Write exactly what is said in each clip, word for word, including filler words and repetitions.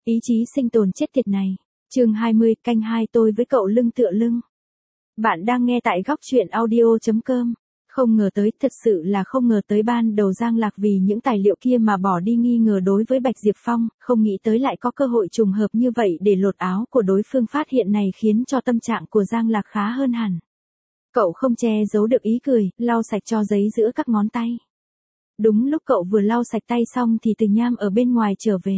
ý chí sinh tồn chết tiệt này. Chương hai mươi, canh hai tôi với cậu lưng tựa lưng. Bạn đang nghe tại góc truyện audio chấm com. Không ngờ tới, thật sự là không ngờ tới ban đầu Giang Lạc vì những tài liệu kia mà bỏ đi nghi ngờ đối với Bạch Diệp Phong, không nghĩ tới lại có cơ hội trùng hợp như vậy để lột áo của đối phương phát hiện này khiến cho tâm trạng của Giang Lạc khá hơn hẳn. Cậu không che giấu được ý cười, lau sạch cho giấy giữa các ngón tay. Đúng lúc cậu vừa lau sạch tay xong thì Từ Nham ở bên ngoài trở về.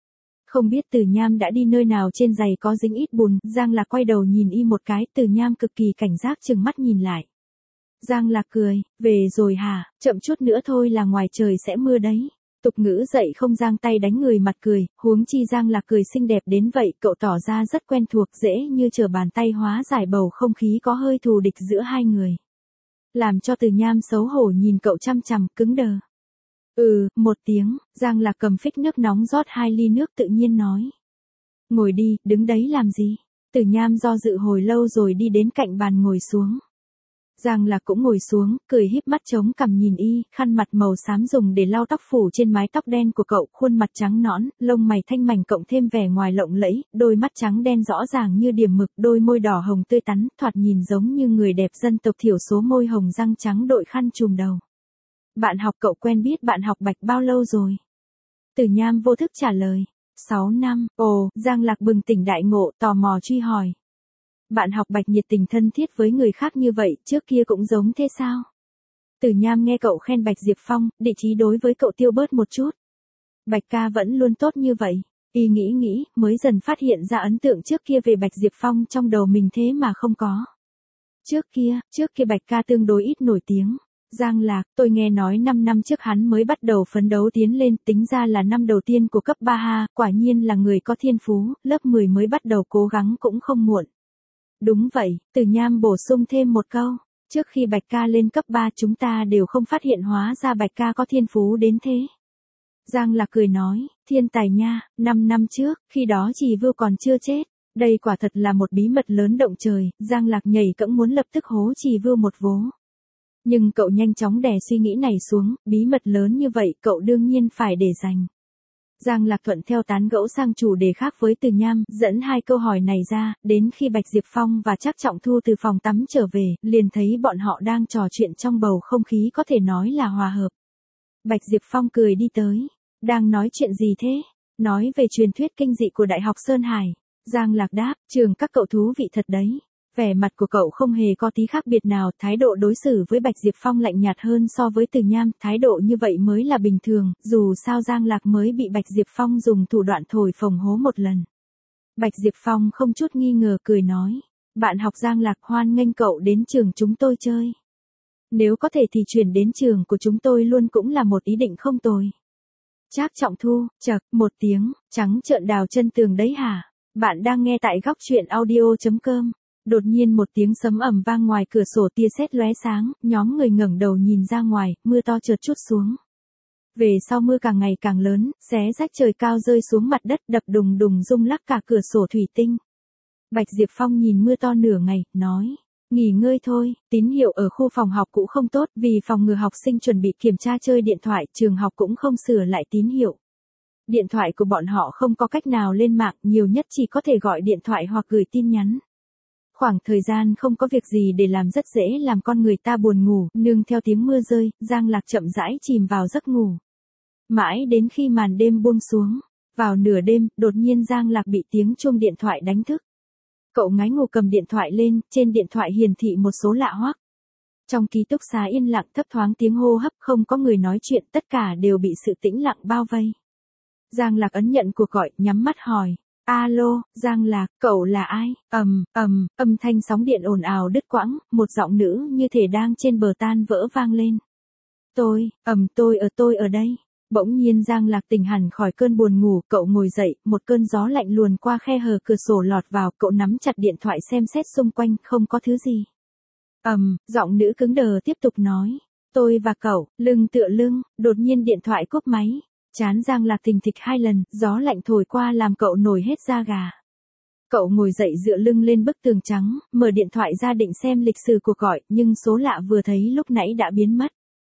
Không biết Từ Nham đã đi nơi nào trên giày có dính ít bùn, Giang Lạc quay đầu nhìn y một cái, Từ Nham cực kỳ cảnh giác chừng mắt nhìn lại. Giang Lạc cười, về rồi hả, chậm chút nữa thôi là ngoài trời sẽ mưa đấy. Tục ngữ dậy không giang tay đánh người mặt cười, huống chi Giang Lạc cười xinh đẹp đến vậy, cậu tỏ ra rất quen thuộc, dễ như trở bàn tay hóa giải bầu không khí có hơi thù địch giữa hai người. Làm cho Từ Nham xấu hổ nhìn cậu chăm chằm, cứng đờ. Ừ, một tiếng, Giang Lạc cầm phích nước nóng rót hai ly nước tự nhiên nói. Ngồi đi, đứng đấy làm gì? Từ Nham do dự hồi lâu rồi đi đến cạnh bàn ngồi xuống. Giang Lạc cũng ngồi xuống, cười híp mắt chống cằm nhìn y, khăn mặt màu xám dùng để lau tóc phủ trên mái tóc đen của cậu, khuôn mặt trắng nõn, lông mày thanh mảnh cộng thêm vẻ ngoài lộng lẫy, đôi mắt trắng đen rõ ràng như điểm mực, đôi môi đỏ hồng tươi tắn, thoạt nhìn giống như người đẹp dân tộc thiểu số, môi hồng răng trắng đội khăn trùm đầu. Bạn học cậu quen biết bạn học Bạch bao lâu rồi? Từ Nham vô thức trả lời. Sáu năm, ồ, Giang Lạc bừng tỉnh đại ngộ, tò mò truy hỏi. Bạn học Bạch nhiệt tình thân thiết với người khác như vậy, trước kia cũng giống thế sao? Từ Nham nghe cậu khen Bạch Diệp Phong, địa chí đối với cậu tiêu bớt một chút. Bạch ca vẫn luôn tốt như vậy. Y nghĩ nghĩ, mới dần phát hiện ra ấn tượng trước kia về Bạch Diệp Phong trong đầu mình thế mà không có. Trước kia, trước kia Bạch ca tương đối ít nổi tiếng. Giang Lạc, tôi nghe nói năm năm trước hắn mới bắt đầu phấn đấu tiến lên, tính ra là năm đầu tiên của cấp ba ha, quả nhiên là người có thiên phú, lớp mười mới bắt đầu cố gắng cũng không muộn. Đúng vậy, Từ Nham bổ sung thêm một câu, trước khi Bạch ca lên cấp ba chúng ta đều không phát hiện hóa ra Bạch ca có thiên phú đến thế. Giang Lạc cười nói, thiên tài nha, năm năm trước, khi đó Trì Vưu còn chưa chết, đây quả thật là một bí mật lớn động trời, Giang Lạc nhảy cẫng muốn lập tức hố Trì Vưu một vố. Nhưng cậu nhanh chóng đè suy nghĩ này xuống, bí mật lớn như vậy cậu đương nhiên phải để dành. Giang Lạc thuận theo tán gẫu sang chủ đề khác với Từ Nham, dẫn hai câu hỏi này ra, đến khi Bạch Diệp Phong và Trác Trọng Thu từ phòng tắm trở về, liền thấy bọn họ đang trò chuyện trong bầu không khí có thể nói là hòa hợp. Bạch Diệp Phong cười đi tới, đang nói chuyện gì thế? Nói về truyền thuyết kinh dị của Đại học Sơn Hải. Giang Lạc đáp, trường các cậu thú vị thật đấy. Vẻ mặt của cậu không hề có tí khác biệt nào, thái độ đối xử với Bạch Diệp Phong lạnh nhạt hơn so với Từ Nham, thái độ như vậy mới là bình thường, dù sao Giang Lạc mới bị Bạch Diệp Phong dùng thủ đoạn thổi phồng hố một lần. Bạch Diệp Phong không chút nghi ngờ cười nói, bạn học Giang Lạc hoan nghênh cậu đến trường chúng tôi chơi. Nếu có thể thì chuyển đến trường của chúng tôi luôn cũng là một ý định không tồi. Trác Trọng Thu, chậc, một tiếng, trắng trợn đào chân tường đấy hả? Bạn đang nghe tại góc truyện audio chấm com. Đột nhiên một tiếng sấm ầm vang ngoài cửa sổ, tia sét lóe sáng, nhóm người ngẩng đầu nhìn ra ngoài, mưa to chợt trút xuống. Về sau mưa càng ngày càng lớn, xé rách trời cao rơi xuống mặt đất, đập đùng đùng rung lắc cả cửa sổ thủy tinh. Bạch Diệp Phong nhìn mưa to nửa ngày, nói, nghỉ ngơi thôi, tín hiệu ở khu phòng học cũ không tốt, vì phòng ngừa học sinh chuẩn bị kiểm tra chơi điện thoại, trường học cũng không sửa lại tín hiệu. Điện thoại của bọn họ không có cách nào lên mạng, nhiều nhất chỉ có thể gọi điện thoại hoặc gửi tin nhắn. Khoảng thời gian không có việc gì để làm rất dễ làm con người ta buồn ngủ, nương theo tiếng mưa rơi, Giang Lạc chậm rãi chìm vào giấc ngủ. Mãi đến khi màn đêm buông xuống, vào nửa đêm, đột nhiên Giang Lạc bị tiếng chuông điện thoại đánh thức. Cậu ngái ngủ cầm điện thoại lên, trên điện thoại hiển thị một số lạ hoắc. Trong ký túc xá yên lặng, thấp thoáng tiếng hô hấp, không có người nói chuyện, tất cả đều bị sự tĩnh lặng bao vây. Giang Lạc ấn nhận cuộc gọi, nhắm mắt hỏi. Alo, Giang Lạc, cậu là ai? Ầm, ầm, âm thanh sóng điện ồn ào đứt quãng, một giọng nữ như thể đang trên bờ tan vỡ vang lên. Tôi, ầm tôi ở tôi ở đây. Bỗng nhiên Giang Lạc tỉnh hẳn khỏi cơn buồn ngủ, cậu ngồi dậy, một cơn gió lạnh luồn qua khe hở cửa sổ lọt vào, cậu nắm chặt điện thoại xem xét xung quanh, không có thứ gì. Ầm, giọng nữ cứng đờ tiếp tục nói. Tôi và cậu, lưng tựa lưng, đột nhiên điện thoại cúp máy. Chán Giang Lạc thình thịch hai lần, gió lạnh thổi qua làm cậu nổi hết da gà. Cậu ngồi dậy dựa lưng lên bức tường trắng, mở điện thoại ra định xem lịch sử cuộc gọi, nhưng số lạ vừa thấy lúc nãy đã biến mất.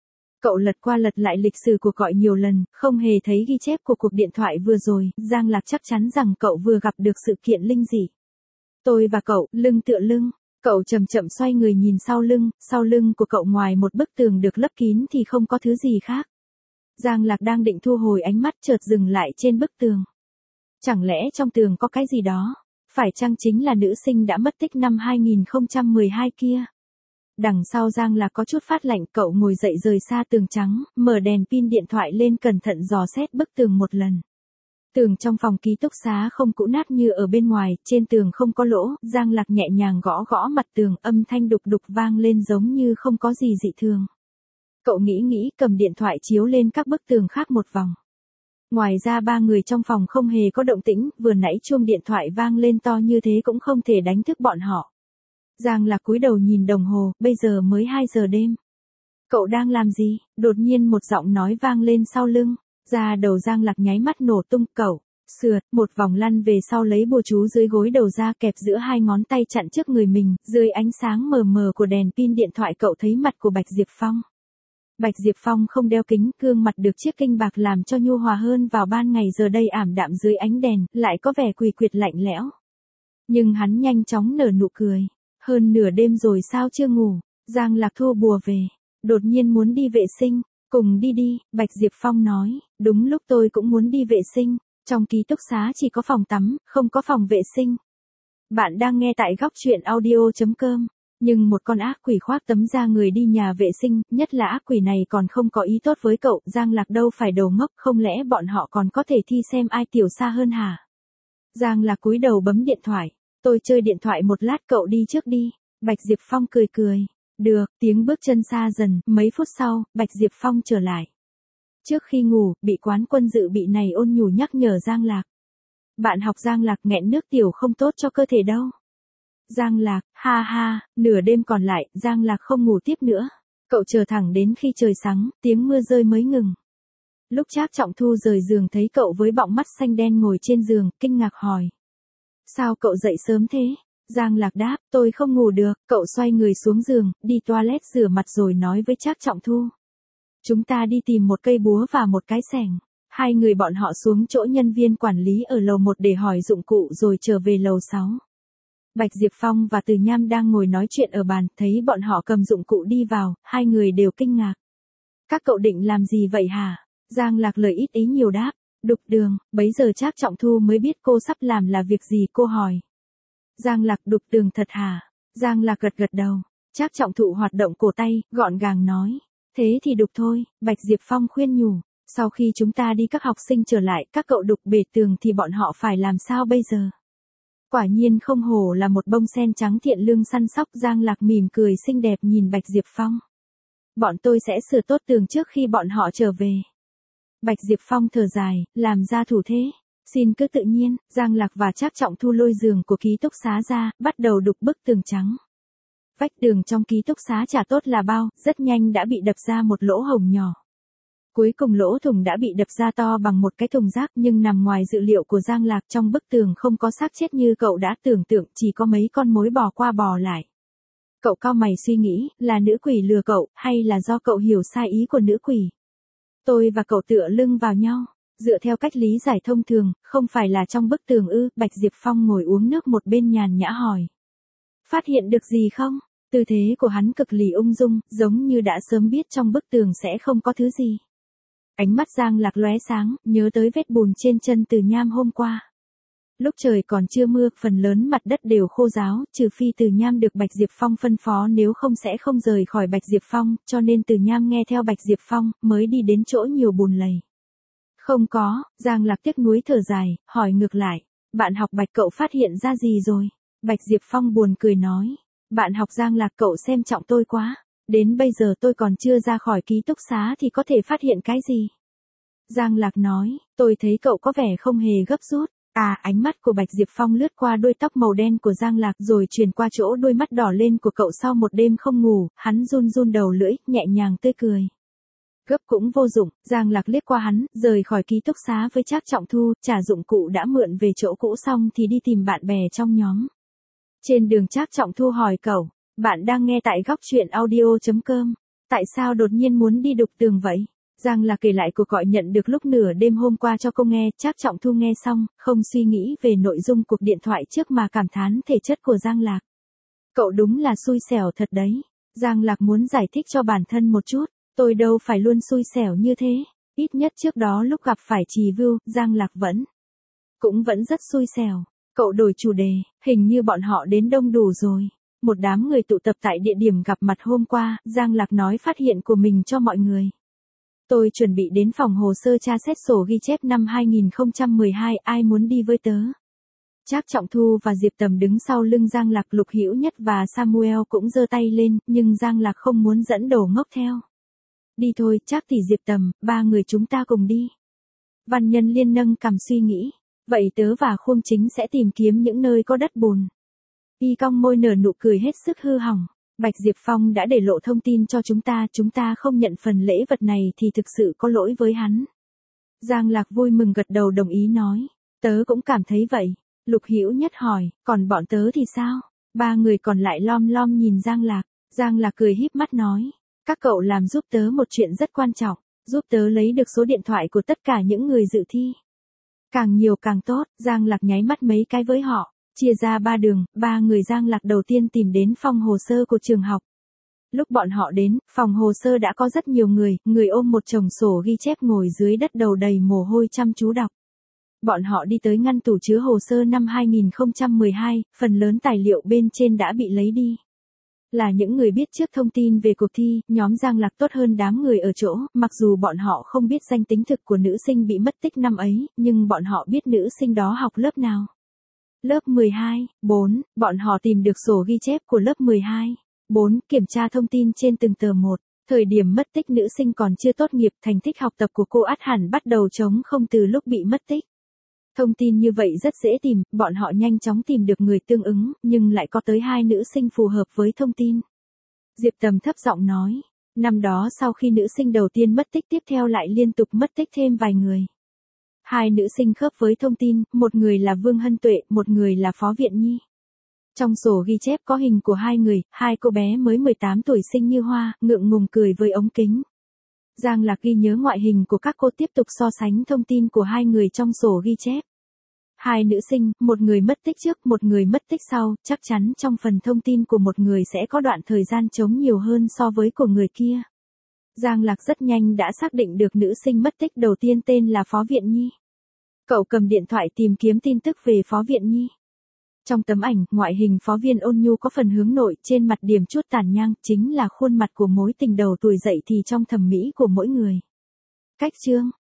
Cậu lật qua lật lại lịch sử cuộc gọi nhiều lần, không hề thấy ghi chép của cuộc điện thoại vừa rồi, Giang Lạc chắc chắn rằng cậu vừa gặp được sự kiện linh dị. Tôi và cậu, lưng tựa lưng, cậu chậm chậm xoay người nhìn sau lưng, sau lưng của cậu ngoài một bức tường được lấp kín thì không có thứ gì khác. Giang Lạc đang định thu hồi ánh mắt chợt dừng lại trên bức tường. Chẳng lẽ trong tường có cái gì đó? Phải chăng chính là nữ sinh đã mất tích năm hai nghìn không trăm mười hai kia? Đằng sau Giang Lạc có chút phát lạnh, cậu ngồi dậy rời xa tường trắng, mở đèn pin điện thoại lên cẩn thận dò xét bức tường một lần. Tường trong phòng ký túc xá không cũ nát như ở bên ngoài, trên tường không có lỗ, Giang Lạc nhẹ nhàng gõ gõ mặt tường, âm thanh đục đục vang lên giống như không có gì dị thường. Cậu nghĩ nghĩ, cầm điện thoại chiếu lên các bức tường khác một vòng. Ngoài ra ba người trong phòng không hề có động tĩnh, vừa nãy chuông điện thoại vang lên to như thế cũng không thể đánh thức bọn họ. Giang Lạc cúi đầu nhìn đồng hồ, bây giờ mới hai giờ đêm. Cậu đang làm gì? Đột nhiên một giọng nói vang lên sau lưng. Da đầu Giang Lạc nháy mắt nổ tung, cậu, sượt, một vòng lăn về sau lấy bùa chú dưới gối đầu ra kẹp giữa hai ngón tay chặn trước người mình, dưới ánh sáng mờ mờ của đèn pin điện thoại cậu thấy mặt của Bạch Diệp Phong. Bạch Diệp Phong không đeo kính, gương mặt được chiếc kinh bạc làm cho nhu hòa hơn vào ban ngày giờ đây ảm đạm dưới ánh đèn, lại có vẻ quỳ quyệt lạnh lẽo. Nhưng hắn nhanh chóng nở nụ cười. Hơn nửa đêm rồi sao chưa ngủ? Giang Lạc thu bùa về, đột nhiên muốn đi vệ sinh. Cùng đi đi, Bạch Diệp Phong nói, đúng lúc tôi cũng muốn đi vệ sinh, trong ký túc xá chỉ có phòng tắm, không có phòng vệ sinh. Bạn đang nghe tại góc truyện audio chấm com, nhưng một con ác quỷ khoác tấm da người đi nhà vệ sinh, nhất là ác quỷ này còn không có ý tốt với cậu, Giang Lạc đâu phải đầu ngốc, không lẽ bọn họ còn có thể thi xem ai tiểu xa hơn hả? Giang Lạc cúi đầu bấm điện thoại, tôi chơi điện thoại một lát, cậu đi trước đi. Bạch Diệp Phong cười cười. Được, tiếng bước chân xa dần, mấy phút sau, Bạch Diệp Phong trở lại. Trước khi ngủ, bị quán quân dự bị này ôn nhủ nhắc nhở Giang Lạc. Bạn học Giang Lạc nghẹn nước tiểu không tốt cho cơ thể đâu. Giang Lạc, ha ha, nửa đêm còn lại, Giang Lạc không ngủ tiếp nữa. Cậu chờ thẳng đến khi trời sáng, tiếng mưa rơi mới ngừng. Lúc Trác Trọng Thu rời giường thấy cậu với bọng mắt xanh đen ngồi trên giường, kinh ngạc hỏi. Sao cậu dậy sớm thế? Giang Lạc đáp, tôi không ngủ được, cậu xoay người xuống giường, đi toilet rửa mặt rồi nói với Trác Trọng Thu. Chúng ta đi tìm một cây búa và một cái xẻng. Hai người bọn họ xuống chỗ nhân viên quản lý ở lầu một để hỏi dụng cụ rồi trở về lầu sáu. Bạch Diệp Phong và Từ Nham đang ngồi nói chuyện ở bàn, thấy bọn họ cầm dụng cụ đi vào, hai người đều kinh ngạc. Các cậu định làm gì vậy hả? Giang Lạc lời ít ý nhiều đáp, đục đường, bấy giờ Trác Trọng Thu mới biết cô sắp làm là việc gì, cô hỏi. Giang Lạc, đục tường thật hả? Giang Lạc gật gật đầu. Trác Trọng Thụ hoạt động cổ tay, gọn gàng nói. Thế thì đục thôi, Bạch Diệp Phong khuyên nhủ. Sau khi chúng ta đi các học sinh trở lại, các cậu đục bể tường thì bọn họ phải làm sao bây giờ? Quả nhiên không hổ là một bông sen trắng thiện lương săn sóc. Giang Lạc mỉm cười xinh đẹp nhìn Bạch Diệp Phong. Bọn tôi sẽ sửa tốt tường trước khi bọn họ trở về. Bạch Diệp Phong thở dài, làm ra thủ thế. Xin cứ tự nhiên. Giang Lạc và Trác Trọng Thu lôi giường của ký túc xá ra, bắt đầu đục bức tường trắng. Vách tường trong ký túc xá chả tốt là bao, rất nhanh đã bị đập ra một lỗ hổng nhỏ. Cuối cùng lỗ thủng đã bị đập ra to bằng một cái thùng rác, nhưng nằm ngoài dự liệu của Giang Lạc, trong bức tường không có xác chết như cậu đã tưởng tượng, chỉ có mấy con mối bò qua bò lại. Cậu cau mày suy nghĩ, là nữ quỷ lừa cậu, hay là do cậu hiểu sai ý của nữ quỷ? Tôi và cậu tựa lưng vào nhau. Dựa theo cách lý giải thông thường, không phải là trong bức tường ư? Bạch Diệp Phong ngồi uống nước một bên nhàn nhã hỏi. Phát hiện được gì không? Tư thế của hắn cực lì ung dung, giống như đã sớm biết trong bức tường sẽ không có thứ gì. Ánh mắt Giang Lạc lóe sáng, nhớ tới vết bùn trên chân Từ Nham hôm qua. Lúc trời còn chưa mưa, phần lớn mặt đất đều khô ráo, trừ phi Từ Nham được Bạch Diệp Phong phân phó, nếu không sẽ không rời khỏi Bạch Diệp Phong, cho nên Từ Nham nghe theo Bạch Diệp Phong, mới đi đến chỗ nhiều bùn lầy. Không có, Giang Lạc tiếc nuối thở dài, hỏi ngược lại, bạn học Bạch cậu phát hiện ra gì rồi? Bạch Diệp Phong buồn cười nói, bạn học Giang Lạc cậu xem trọng tôi quá, đến bây giờ tôi còn chưa ra khỏi ký túc xá thì có thể phát hiện cái gì? Giang Lạc nói, tôi thấy cậu có vẻ không hề gấp rút. À, ánh mắt của Bạch Diệp Phong lướt qua đuôi tóc màu đen của Giang Lạc rồi truyền qua chỗ đôi mắt đỏ lên của cậu. Sau một đêm không ngủ, hắn run run đầu lưỡi, nhẹ nhàng tươi cười. Gấp cũng vô dụng, Giang Lạc liếc qua hắn, rời khỏi ký túc xá với Trác Trọng Thu, trả dụng cụ đã mượn về chỗ cũ xong thì đi tìm bạn bè trong nhóm. Trên đường Trác Trọng Thu hỏi cậu, bạn đang nghe tại góc truyện audio chấm com. Tại sao đột nhiên muốn đi đục tường vậy? Giang Lạc kể lại cuộc gọi nhận được lúc nửa đêm hôm qua cho cô nghe, Trác Trọng Thu nghe xong, không suy nghĩ về nội dung cuộc điện thoại trước mà cảm thán thể chất của Giang Lạc. Cậu đúng là xui xẻo thật đấy. Giang Lạc muốn giải thích cho bản thân một chút, tôi đâu phải luôn xui xẻo như thế, ít nhất trước đó lúc gặp phải Trì Vưu, Giang Lạc vẫn, cũng vẫn rất xui xẻo. Cậu đổi chủ đề, hình như bọn họ đến đông đủ rồi. Một đám người tụ tập tại địa điểm gặp mặt hôm qua, Giang Lạc nói phát hiện của mình cho mọi người. Tôi chuẩn bị đến phòng hồ sơ tra xét sổ ghi chép năm hai nghìn không trăm mười hai, ai muốn đi với tớ? Trác Trọng Thu và Diệp Tầm đứng sau lưng Giang Lạc, Lục Hữu Nhất và Samuel cũng giơ tay lên, nhưng Giang Lạc không muốn dẫn đồ ngốc theo. Đi thôi, Trác tỷ, Diệp Tầm, ba người chúng ta cùng đi. Văn Nhân Liên nâng cằm suy nghĩ, vậy tớ và Khuông Chính sẽ tìm kiếm những nơi có đất bùn. Y cong môi nở nụ cười hết sức hư hỏng. Bạch Diệp Phong đã để lộ thông tin cho chúng ta, chúng ta không nhận phần lễ vật này thì thực sự có lỗi với hắn. Giang Lạc vui mừng gật đầu đồng ý nói, tớ cũng cảm thấy vậy. Lục Hữu Nhất hỏi, còn bọn tớ thì sao? Ba người còn lại lom lom nhìn Giang Lạc. Giang Lạc cười híp mắt nói, các cậu làm giúp tớ một chuyện rất quan trọng, giúp tớ lấy được số điện thoại của tất cả những người dự thi. Càng nhiều càng tốt. Giang Lạc nháy mắt mấy cái với họ. Chia ra ba đường, ba người Giang Lạc đầu tiên tìm đến phòng hồ sơ của trường học. Lúc bọn họ đến, phòng hồ sơ đã có rất nhiều người, người ôm một chồng sổ ghi chép ngồi dưới đất đầu đầy mồ hôi chăm chú đọc. Bọn họ đi tới ngăn tủ chứa hồ sơ năm hai nghìn không trăm mười hai, phần lớn tài liệu bên trên đã bị lấy đi. Là những người biết trước thông tin về cuộc thi, nhóm Giang Lạc tốt hơn đám người ở chỗ, mặc dù bọn họ không biết danh tính thực của nữ sinh bị mất tích năm ấy, nhưng bọn họ biết nữ sinh đó học lớp nào. Lớp mười hai, bốn, bọn họ tìm được sổ ghi chép của lớp mười hai. bốn, kiểm tra thông tin trên từng tờ một. Thời điểm mất tích nữ sinh còn chưa tốt nghiệp, thành tích học tập của cô ắt hẳn bắt đầu trống không từ lúc bị mất tích. Thông tin như vậy rất dễ tìm, bọn họ nhanh chóng tìm được người tương ứng, nhưng lại có tới hai nữ sinh phù hợp với thông tin. Diệp Tầm thấp giọng nói, năm đó sau khi nữ sinh đầu tiên mất tích tiếp theo lại liên tục mất tích thêm vài người. Hai nữ sinh khớp với thông tin, một người là Vương Hân Tuệ, một người là Phó Viện Nhi. Trong sổ ghi chép có hình của hai người, hai cô bé mới mười tám tuổi xinh như hoa, ngượng ngùng cười với ống kính. Giang Lạc ghi nhớ ngoại hình của các cô, tiếp tục so sánh thông tin của hai người trong sổ ghi chép. Hai nữ sinh, một người mất tích trước, một người mất tích sau, chắc chắn trong phần thông tin của một người sẽ có đoạn thời gian trống nhiều hơn so với của người kia. Giang Lạc rất nhanh đã xác định được nữ sinh mất tích đầu tiên tên là Phó Viện Nhi. Cậu cầm điện thoại tìm kiếm tin tức về Phó Viện Nhi. Trong tấm ảnh, ngoại hình Phó Viên ôn nhu có phần hướng nội, trên mặt điểm chút tàn nhang, chính là khuôn mặt của mối tình đầu tuổi dậy thì trong thẩm mỹ của mỗi người. Cách chương